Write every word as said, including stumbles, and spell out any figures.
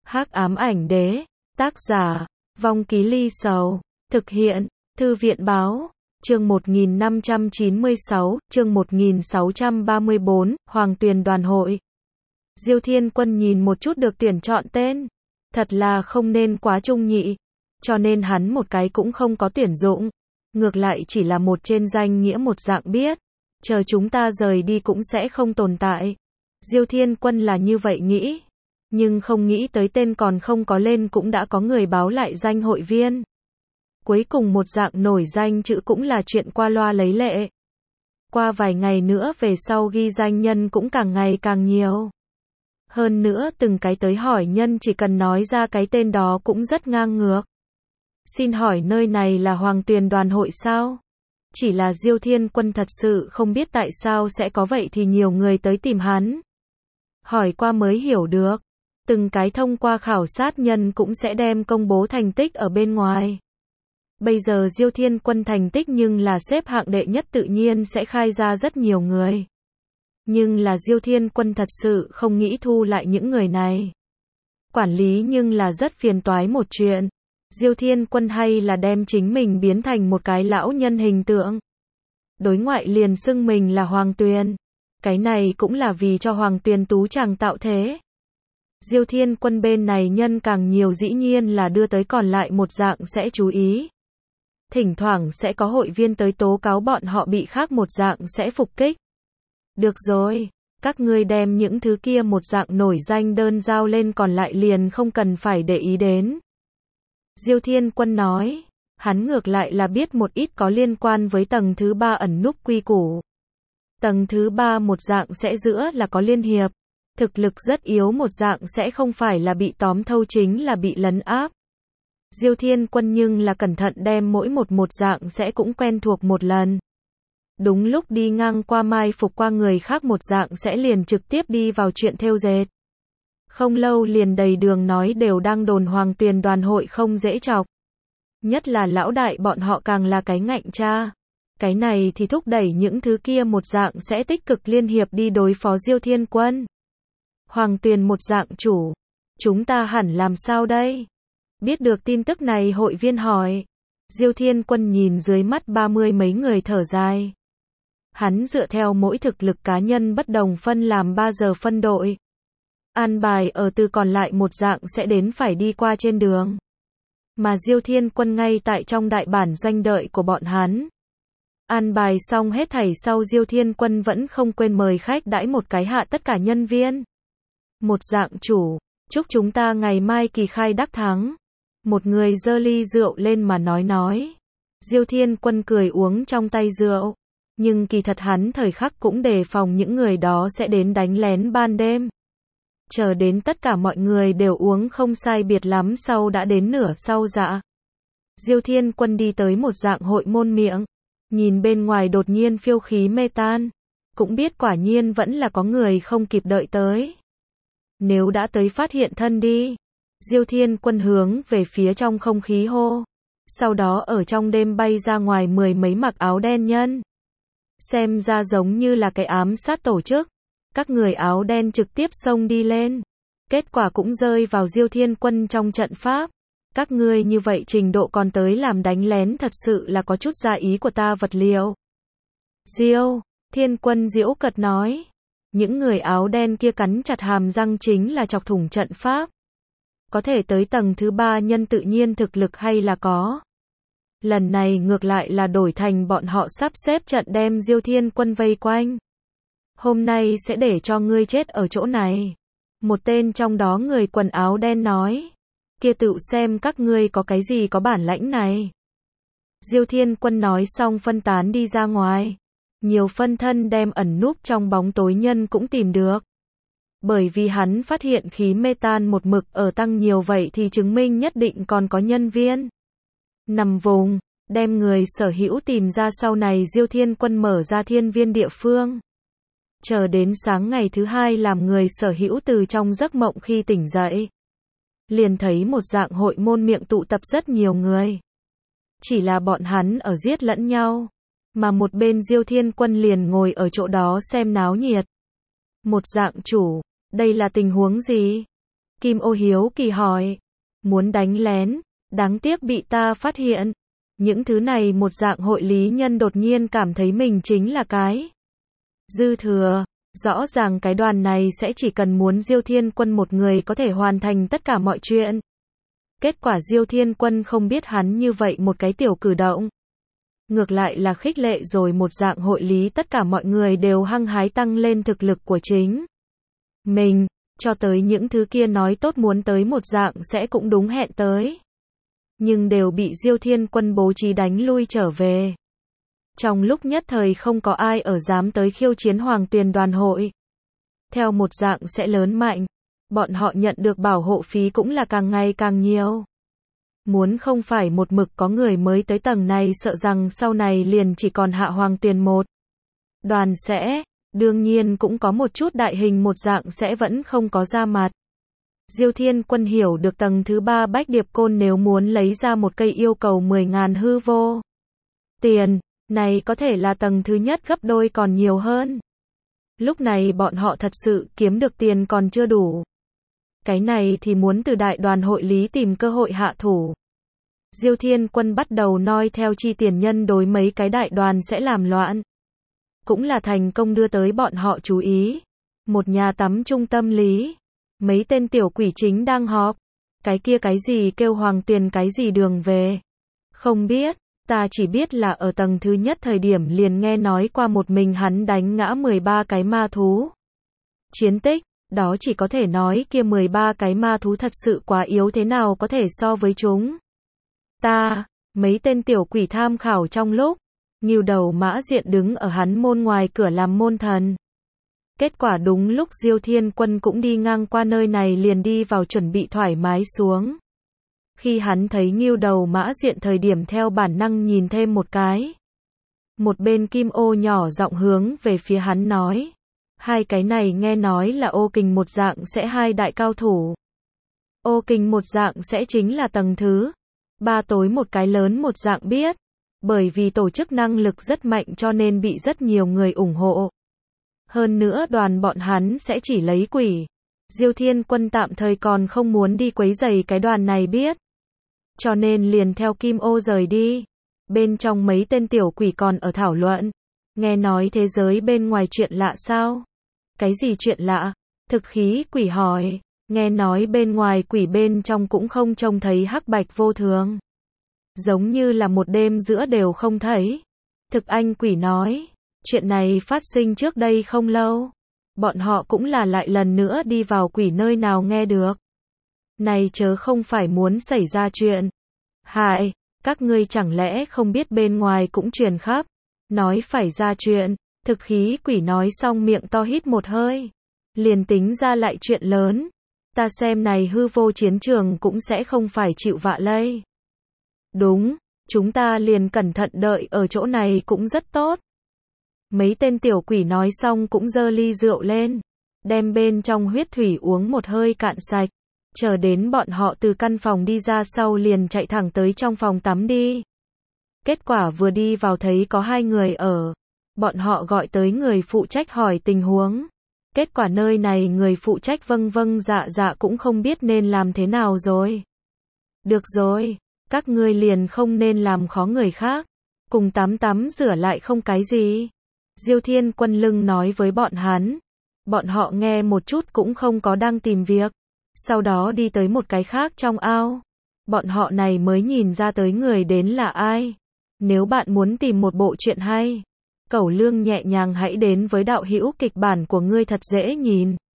Hắc ám ảnh đế, tác giả, Vong Ký Ly Sầu, thực hiện, Thư viện báo, chương một nghìn năm trăm chín mươi sáu, chương một nghìn sáu trăm ba mươi bốn, Hoàng Tuyền đoàn hội. Diêu Thiên Quân nhìn một chút được tuyển chọn tên, thật là không nên quá trung nhị, cho nên hắn một cái cũng không có tuyển dụng, ngược lại chỉ là một trên danh nghĩa một dạng biết, chờ chúng ta rời đi cũng sẽ không tồn tại. Diêu Thiên Quân là như vậy nghĩ, nhưng không nghĩ tới tên còn không có lên cũng đã có người báo lại danh hội viên. Cuối cùng một dạng nổi danh chữ cũng là chuyện qua loa lấy lệ. Qua vài ngày nữa về sau ghi danh nhân cũng càng ngày càng nhiều. Hơn nữa từng cái tới hỏi nhân chỉ cần nói ra cái tên đó cũng rất ngang ngược. Xin hỏi nơi này là Hoàng Tuyền đoàn hội sao? Chỉ là Diêu Thiên Quân thật sự không biết tại sao sẽ có vậy thì nhiều người tới tìm hắn. Hỏi qua mới hiểu được. Từng cái thông qua khảo sát nhân cũng sẽ đem công bố thành tích ở bên ngoài. Bây giờ Diêu Thiên Quân thành tích nhưng là xếp hạng đệ nhất tự nhiên sẽ khai ra rất nhiều người. Nhưng là Diêu Thiên Quân thật sự không nghĩ thu lại những người này. Quản lý nhưng là rất phiền toái một chuyện. Diêu Thiên Quân hay là đem chính mình biến thành một cái lão nhân hình tượng. Đối ngoại liền xưng mình là Hoàng Tuyền. Cái này cũng là vì cho Hoàng Tuyền tú chàng tạo thế. Diêu Thiên Quân bên này nhân càng nhiều dĩ nhiên là đưa tới còn lại một dạng sẽ chú ý. Thỉnh thoảng sẽ có hội viên tới tố cáo bọn họ bị khác một dạng sẽ phục kích. Được rồi, các ngươi đem những thứ kia một dạng nổi danh đơn giao lên còn lại liền không cần phải để ý đến. Diêu Thiên Quân nói, hắn ngược lại là biết một ít có liên quan với tầng thứ ba ẩn núp quy củ. Tầng thứ ba một dạng sẽ giữa là có liên hiệp. Thực lực rất yếu một dạng sẽ không phải là bị tóm thâu chính là bị lấn áp. Diêu Thiên Quân nhưng là cẩn thận đem mỗi một một dạng sẽ cũng quen thuộc một lần. Đúng lúc đi ngang qua mai phục qua người khác một dạng sẽ liền trực tiếp đi vào chuyện thêu dệt. Không lâu liền đầy đường nói đều đang đồn Hoàng Tuyền đoàn hội không dễ chọc. Nhất là lão đại bọn họ càng là cái ngạnh cha. Cái này thì thúc đẩy những thứ kia một dạng sẽ tích cực liên hiệp đi đối phó Diêu Thiên Quân. Hoàng Tuyền một dạng chủ, chúng ta hẳn làm sao đây? Biết được tin tức này hội viên hỏi. Diêu Thiên Quân nhìn dưới mắt ba mươi mấy người thở dài. Hắn dựa theo mỗi thực lực cá nhân bất đồng phân làm ba giờ phân đội. An bài ở từ còn lại một dạng sẽ đến phải đi qua trên đường. Mà Diêu Thiên Quân ngay tại trong đại bản doanh đợi của bọn hắn. An bài xong hết thảy sau Diêu Thiên Quân vẫn không quên mời khách đãi một cái hạ tất cả nhân viên. Một dạng chủ, chúc chúng ta ngày mai kỳ khai đắc thắng. Một người giơ ly rượu lên mà nói nói. Diêu Thiên Quân cười uống trong tay rượu. Nhưng kỳ thật hắn thời khắc cũng đề phòng những người đó sẽ đến đánh lén ban đêm. Chờ đến tất cả mọi người đều uống không sai biệt lắm sau đã đến nửa sau dạ. Diêu Thiên Quân đi tới một dạng hội môn miệng. Nhìn bên ngoài đột nhiên phiêu khí mê tan. Cũng biết quả nhiên vẫn là có người không kịp đợi tới. Nếu đã tới phát hiện thân đi. Diêu Thiên Quân hướng về phía trong không khí hô. Sau đó ở trong đêm bay ra ngoài mười mấy mặc áo đen nhân. Xem ra giống như là cái ám sát tổ chức. Các người áo đen trực tiếp xông đi lên. Kết quả cũng rơi vào Diêu Thiên Quân trong trận pháp. Các ngươi như vậy trình độ còn tới làm đánh lén thật sự là có chút ra ý của ta vật liệu. Diêu Thiên Quân giễu cợt nói. Những người áo đen kia cắn chặt hàm răng chính là chọc thủng trận pháp. Có thể tới tầng thứ ba nhân tự nhiên thực lực hay là có. Lần này ngược lại là đổi thành bọn họ sắp xếp trận đem Diêu Thiên Quân vây quanh. Hôm nay sẽ để cho ngươi chết ở chỗ này. Một tên trong đó người quần áo đen nói. Kia tự xem các ngươi có cái gì có bản lãnh này. Diêu Thiên Quân nói xong phân tán đi ra ngoài. Nhiều phân thân đem ẩn núp trong bóng tối nhân cũng tìm được. Bởi vì hắn phát hiện khí mê tan một mực ở tăng nhiều vậy thì chứng minh nhất định còn có nhân viên. Nằm vùng, đem người sở hữu tìm ra sau này Diêu Thiên Quân mở ra thiên viên địa phương. Chờ đến sáng ngày thứ hai làm người sở hữu từ trong giấc mộng khi tỉnh dậy. Liền thấy một dạng hội môn miệng tụ tập rất nhiều người. Chỉ là bọn hắn ở giết lẫn nhau. Mà một bên Diêu Thiên Quân liền ngồi ở chỗ đó xem náo nhiệt. Một dạng chủ, đây là tình huống gì? Kim Ô hiếu kỳ hỏi. Muốn đánh lén, đáng tiếc bị ta phát hiện. Những thứ này một dạng hội lý nhân đột nhiên cảm thấy mình chính là cái dư thừa. Rõ ràng cái đoàn này sẽ chỉ cần muốn Diêu Thiên Quân một người có thể hoàn thành tất cả mọi chuyện. Kết quả Diêu Thiên Quân không biết hắn như vậy một cái tiểu cử động. Ngược lại là khích lệ rồi một dạng hội lý tất cả mọi người đều hăng hái tăng lên thực lực của chính mình, cho tới những thứ kia nói tốt muốn tới một dạng sẽ cũng đúng hẹn tới. Nhưng đều bị Diêu Thiên Quân bố trí đánh lui trở về. Trong lúc nhất thời không có ai ở dám tới khiêu chiến Hoàng Tuyền đoàn hội. Theo một dạng sẽ lớn mạnh, bọn họ nhận được bảo hộ phí cũng là càng ngày càng nhiều. Muốn không phải một mực có người mới tới tầng này sợ rằng sau này liền chỉ còn hạ Hoàng Tuyền một đoàn sẽ, đương nhiên cũng có một chút đại hình một dạng sẽ vẫn không có ra mặt. Diêu Thiên Quân hiểu được tầng thứ ba Bách Điệp Côn nếu muốn lấy ra một cây yêu cầu mười ngàn hư vô tiền, này có thể là tầng thứ nhất gấp đôi còn nhiều hơn. Lúc này bọn họ thật sự kiếm được tiền còn chưa đủ. Cái này thì muốn từ đại đoàn hội lý tìm cơ hội hạ thủ. Diêu Thiên Quân bắt đầu noi theo chi tiền nhân đối mấy cái đại đoàn sẽ làm loạn. Cũng là thành công đưa tới bọn họ chú ý. Một nhà tắm trung tâm lý. Mấy tên tiểu quỷ chính đang họp. Cái kia cái gì kêu Hoàng Tuyền cái gì đường về. Không biết, ta chỉ biết là ở tầng thứ nhất thời điểm liền nghe nói qua một mình hắn đánh ngã mười ba cái ma thú. Chiến tích, đó chỉ có thể nói kia mười ba cái ma thú thật sự quá yếu thế nào có thể so với chúng. Ta, mấy tên tiểu quỷ tham khảo trong lúc, Ngưu Đầu Mã Diện đứng ở hắn môn ngoài cửa làm môn thần. Kết quả đúng lúc Diêu Thiên Quân cũng đi ngang qua nơi này liền đi vào chuẩn bị thoải mái xuống. Khi hắn thấy Ngưu Đầu Mã Diện thời điểm theo bản năng nhìn thêm một cái. Một bên Kim Ô nhỏ giọng hướng về phía hắn nói. Hai cái này nghe nói là ô kình một dạng sẽ hai đại cao thủ. Ô kình một dạng sẽ chính là tầng thứ ba tối một cái lớn một dạng biết. Bởi vì tổ chức năng lực rất mạnh cho nên bị rất nhiều người ủng hộ. Hơn nữa đoàn bọn hắn sẽ chỉ lấy quỷ. Diêu Thiên Quân tạm thời còn không muốn đi quấy rầy cái đoàn này biết. Cho nên liền theo Kim Ô rời đi. Bên trong mấy tên tiểu quỷ còn ở thảo luận. Nghe nói thế giới bên ngoài chuyện lạ sao? Cái gì chuyện lạ? Thực khí quỷ hỏi. Nghe nói bên ngoài quỷ bên trong cũng không trông thấy hắc bạch vô thường. Giống như là một đêm giữa đều không thấy. Thực anh quỷ nói. Chuyện này phát sinh trước đây không lâu. Bọn họ cũng là lại lần nữa đi vào quỷ nơi nào nghe được. Này chớ không phải muốn xảy ra chuyện. Hại, các ngươi chẳng lẽ không biết bên ngoài cũng truyền khắp. Nói phải ra chuyện. Thực khí quỷ nói xong miệng to hít một hơi. Liền tính ra lại chuyện lớn. Ta xem này hư vô chiến trường cũng sẽ không phải chịu vạ lây. Đúng, chúng ta liền cẩn thận đợi ở chỗ này cũng rất tốt. Mấy tên tiểu quỷ nói xong cũng dơ ly rượu lên. Đem bên trong huyết thủy uống một hơi cạn sạch. Chờ đến bọn họ từ căn phòng đi ra sau liền chạy thẳng tới trong phòng tắm đi. Kết quả vừa đi vào thấy có hai người ở. Bọn họ gọi tới người phụ trách hỏi tình huống. Kết quả nơi này người phụ trách vâng vâng dạ dạ cũng không biết nên làm thế nào rồi. Được rồi, các ngươi liền không nên làm khó người khác. Cùng tắm tắm rửa lại không cái gì. Diêu Thiên Quân lưng nói với bọn hắn. Bọn họ nghe một chút cũng không có đang tìm việc. Sau đó đi tới một cái khác trong ao. Bọn họ này mới nhìn ra tới người đến là ai. Nếu bạn muốn tìm một bộ truyện hay, Cẩu Lương nhẹ nhàng hãy đến với đạo hữu kịch bản của ngươi thật dễ nhìn.